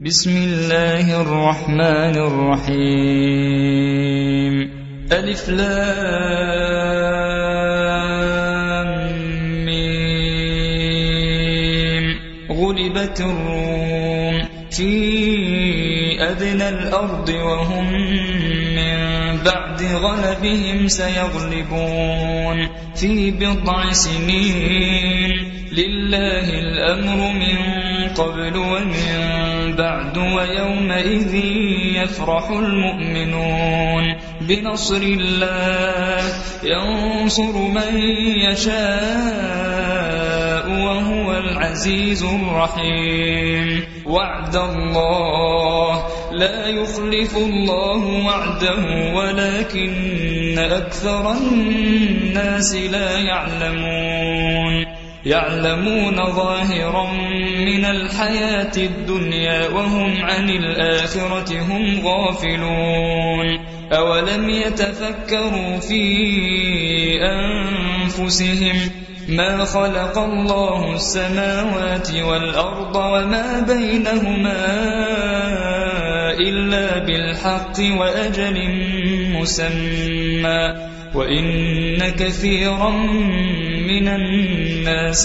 بسم الله الرحمن الرحيم ألف لام ميم غلبت الروم في أدنى الأرض وهم من بعد غلبهم سيغلبون في بضع سنين لله الأمر من قبل ومن بعد ويومئذ يفرح المؤمنون بنصر الله ينصر من يشاء وهو العزيز الرحيم وعد الله لا يخلف الله وعده ولكن أكثر الناس لا يعلمون ظاهرا من الحياة الدنيا وهم عن الآخرة هم غافلون أولم يتفكروا في أنفسهم ما خلق الله السماوات والأرض وما بينهما إلا بالحق وأجل مسمى وإن كثيرا من الناس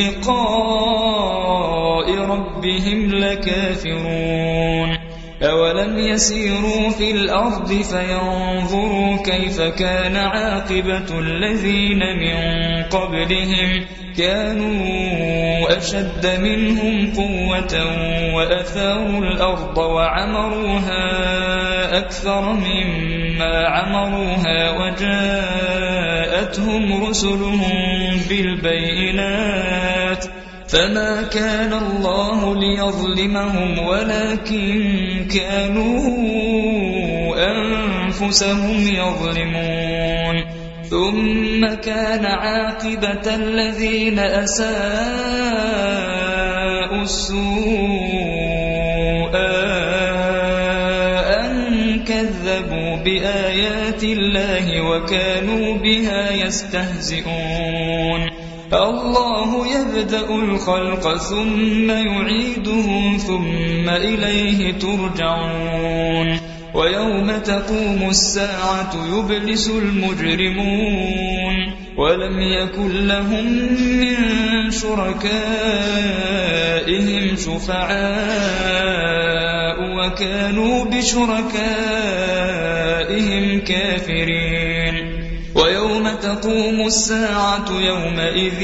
بلقاء ربهم لكافرون أولم يسيروا في الأرض فينظروا كيف كان عاقبة الذين من قبلهم كانوا أشد منهم قوة وأثاروا الأرض وعمروها أكثر مما عمروها وجاءتهم رسلهم بالبينات فما كان الله ليظلمهم ولكن كانوا أنفسهم يظلمون ثم كان عاقبة الذين أساءوا السوء أن كذبوا بآيات الله وكانوا بها يستهزئون الله يبدأ الخلق ثم يعيده ثم إليه ترجعون ويوم تقوم الساعة يبلس المجرمون ولم يكن لهم من شركائهم شفعاء وكانوا بشركائهم كافرين ويوم تقوم الساعة يومئذ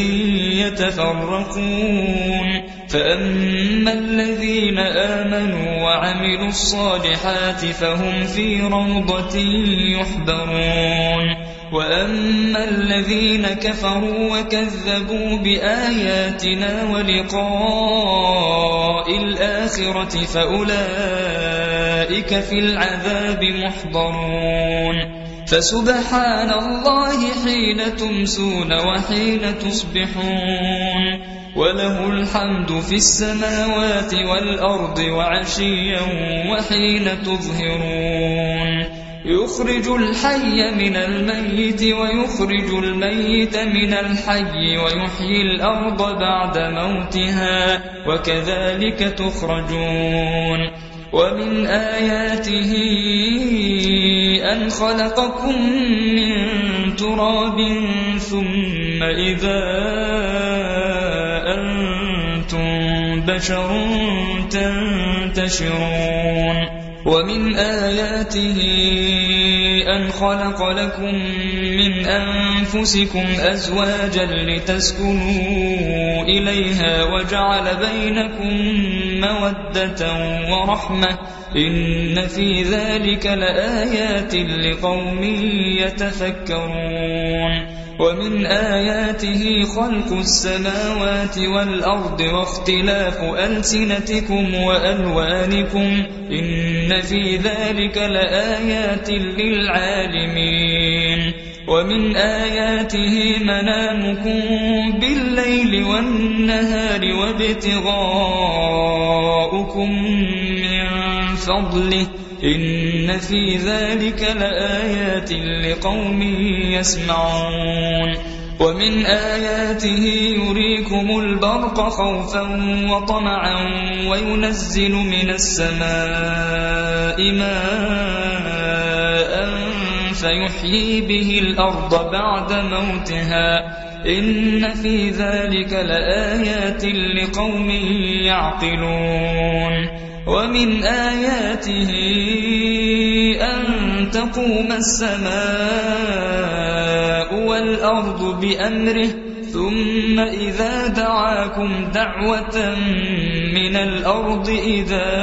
يتفرقون فأما الذين آمنوا وعملوا الصالحات فهم في روضة يحبرون وأما الذين كفروا وكذبوا بآياتنا ولقاء الآخرة فأولئك في العذاب محضرون فسبحان الله حين تمسون وحين تصبحون وله الحمد في السماوات والأرض وعشيا وحين تظهرون يخرج الحي من الميت ويخرج الميت من الحي ويحيي الأرض بعد موتها وكذلك تخرجون ومن آياته أن خلقكم من تراب ثم إذا أنتم بشر تنتشرون ومن آياته أن خلق لكم من أنفسكم أزواجا لتسكنوا إليها وجعل بينكم مودة ورحمة إن في ذلك لآيات لقوم يتفكرون ومن آياته خلق السماوات والأرض واختلاف ألسنتكم وألوانكم إن في ذلك لآيات للعالمين ومن آياته منامكم بالليل والنهار وابتغاؤكم من فضله إن في ذلك لآيات لقوم يسمعون ومن آياته يريكم البرق خوفا وطمعا وينزل من السماء ماء فيحيي به الأرض بعد موتها إن في ذلك لآيات لقوم يعقلون ومن آياته أن تقوم السماء والأرض بأمره ثم إذا دعاكم دعوة من الأرض إذا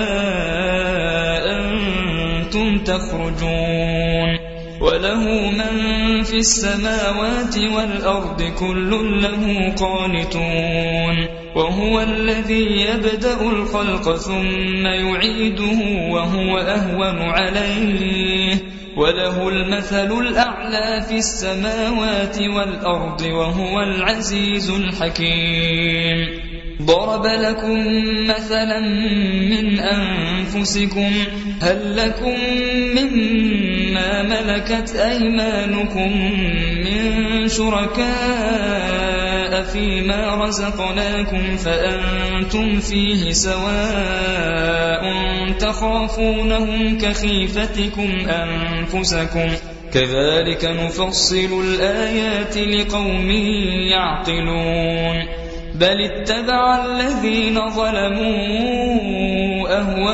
أنتم تخرجون وله من في السماوات والأرض كل له قانتون وهو الذي يبدأ الخلق ثم يعيده وهو أهون عليه وله المثل الأعلى في السماوات والأرض وهو العزيز الحكيم ضرب لكم مثلا من أنفسكم هل لكم مما ملكت أيمانكم من شركاء فيما رزقناكم فأنتم فيه سواء تخافونهم كخيفتكم أنفسكم كذلك نفصل الآيات لقوم يعقلون بل اتبع الذين ظلموا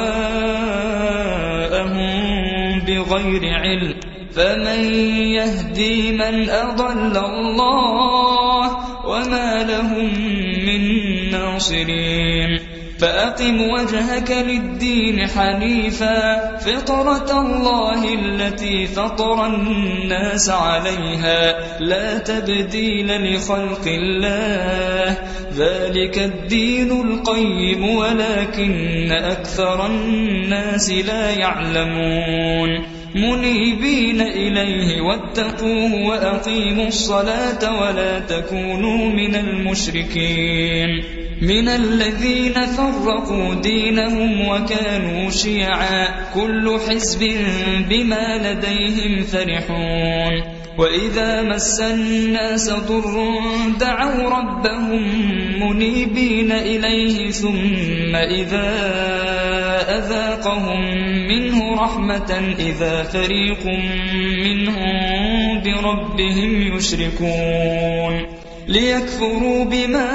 أهواءهم بغير علم فمن يهدي من أضل الله وما لهم من ناصرين فأقم وجهك للدين حنيفا فطرة الله التي فطر الناس عليها لا تبديل لخلق الله ذلك الدين القيم ولكن أكثر الناس لا يعلمون منيبين إليه واتقوه وأقيموا الصلاة ولا تكونوا من المشركين من الذين فرقوا دينهم وكانوا شيعا كل حزب بما لديهم فرحون وإذا مس الناس ضر دعوا ربهم منيبين إليه ثم إذا أذاقهم منه رحمة إذا فريق منهم بربهم يشركون ليكفروا بما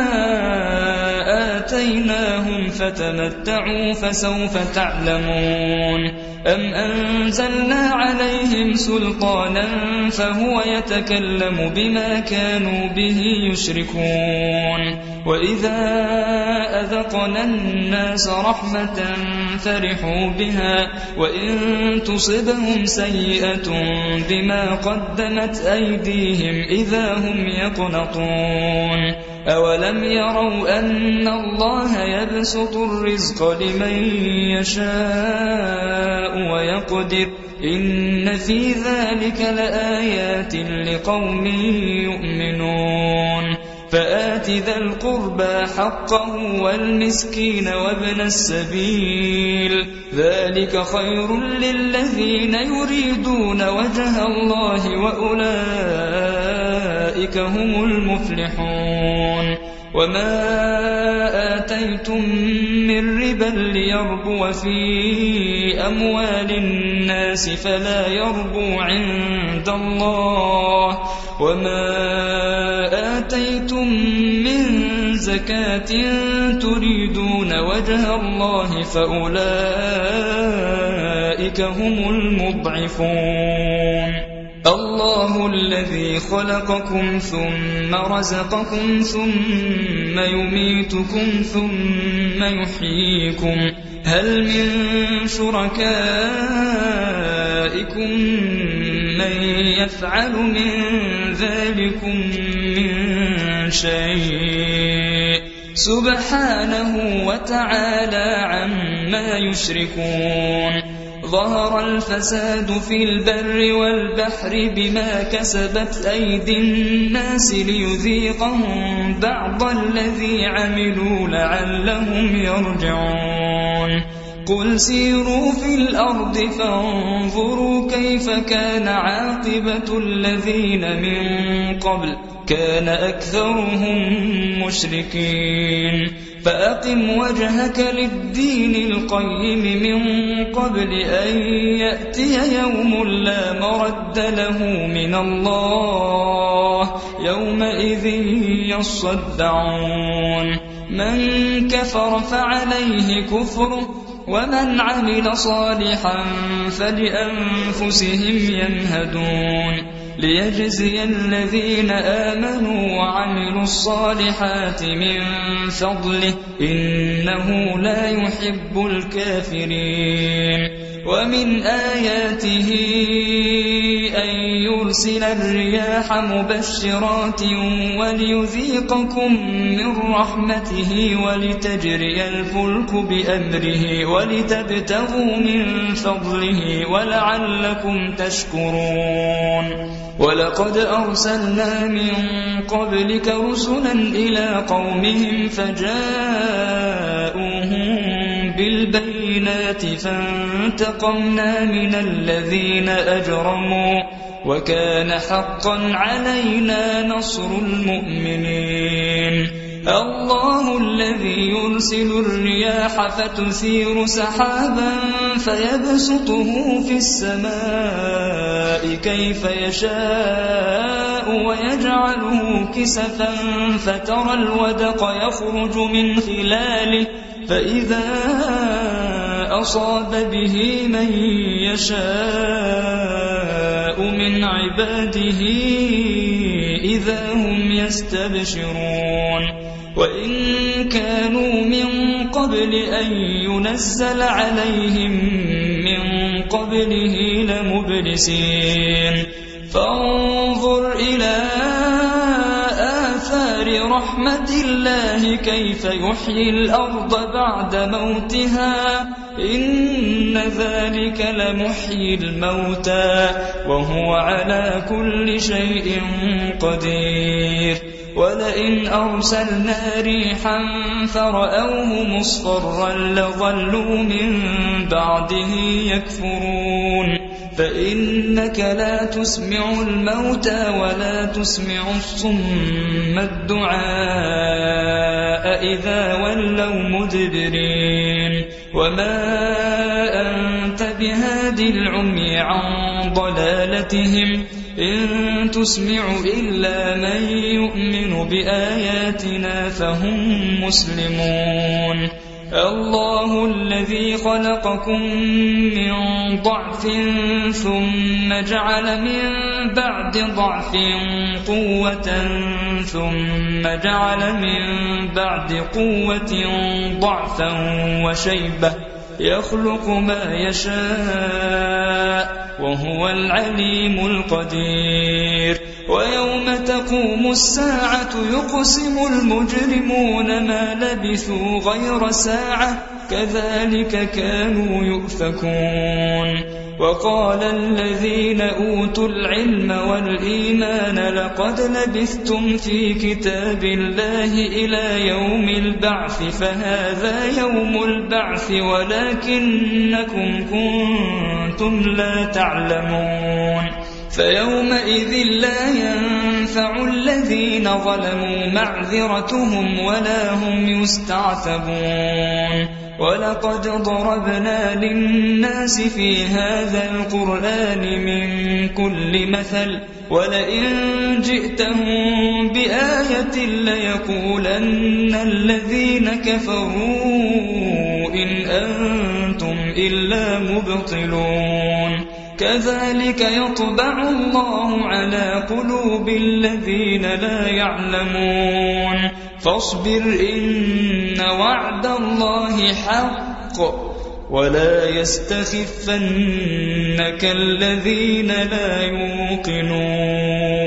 آتيناهم فتمتعوا فسوف تعلمون أم أنزلنا عليهم سلطانا فهو يتكلم بما كانوا به يشركون وإذا أذقنا الناس رحمة فرحوا بها وإن تصبهم سيئة بما قدمت أيديهم إذا هم يقنطون أولم يروا أن الله يبسط الرزق لمن يشاء ويقدر إن في ذلك لآيات لقوم يؤمنون فآت ذا القربى حقه والمسكين وابن السبيل ذلك خير للذين يريدون وجه الله وأولئك هم المفلحون وما آتيتم من ربا ليربو في أموال الناس فلا يربو عند الله وما آتيتم من زكاة تريدون وجه الله فأولئك هم المضعفون الله الذي خلقكم ثم رزقكم ثم يميتكم ثم يحييكم هل من شركائكم من يفعل من ذلكم من شيء سبحانه وتعالى عما يشركون ظهر الفساد في البر والبحر بما كسبت أيدي الناس ليذيقهم بعض الذي عملوا لعلهم يرجعون قل سيروا في الأرض فانظروا كيف كان عاقبة الذين من قبل كان أكثرهم مشركين فأقم وجهك للدين القيم من قبل أن يأتي يوم لا مرد له من الله يومئذ يصدعون من كفر فعليه كفره ومن عمل صالحا فلأنفسهم يمهدون ليجزي الذين آمنوا وعملوا الصالحات من فضله إنه لا يحب الكافرين ومن آياته أن يرسل الرياح مبشرات وليذيقكم من رحمته ولتجري الفلك بأمره ولتبتغوا من فضله ولعلكم تشكرون ولقد أرسلنا من قبلك رسلا إلى قومهم فجاءوهم بالبينات فانتقمنا من الذين أجرموا وكان حقا علينا نصر المؤمنين الله الذي يرسل الرياح فتثير سحابا فيبسطه في السماء كيف يشاء ويجعله كسفا فترى الودق يخرج من خلاله فإذا أصاب به من يشاء من عباده إذا هم يستبشرون وإن كانوا من قبل أن ينزل عليهم من قبله لمبلسين فانظر إلى آثار رحمة الله كيف يحيي الأرض بعد موتها إن ذلك لمحيي الموتى وهو على كل شيء قدير ولئن أرسلنا ريحا فرأوه مصفرا لظلوا من بعده يكفرون فإنك لا تسمع الموتى ولا تسمع الصم الدعاء إذا ولوا مدبرين وما أنت بهاد العمي عن ضلالتهم إن تسمع إلا من يؤمن بآياتنا فهم مسلمون الله الذي خلقكم من ضعف ثم جعل من بعد ضعف قوة ثم جعل من بعد قوة ضعفا وشيبة يخلق ما يشاء وهو العليم القدير ويوم تقوم الساعة يقسم المجرمون ما لبثوا غير ساعة كذلك كانوا يؤفكون وقال الذين أوتوا العلم والإيمان لقد لبثتم في كتاب الله إلى يوم البعث فهذا يوم البعث ولكنكم كنتم لا تعلمون فيومئذ لا ينفع الذين ظلموا معذرتهم ولا هم يستعتبون ولقد ضربنا للناس في هذا القرآن من كل مثل ولئن جئتهم بآية ليقولن الذين كفروا إن أنتم إلا مبطلون كذلك يطبع الله على قلوب الذين لا يعلمون فاصبر إن وعد الله حق ولا يستخفنك الذين لا يوقنون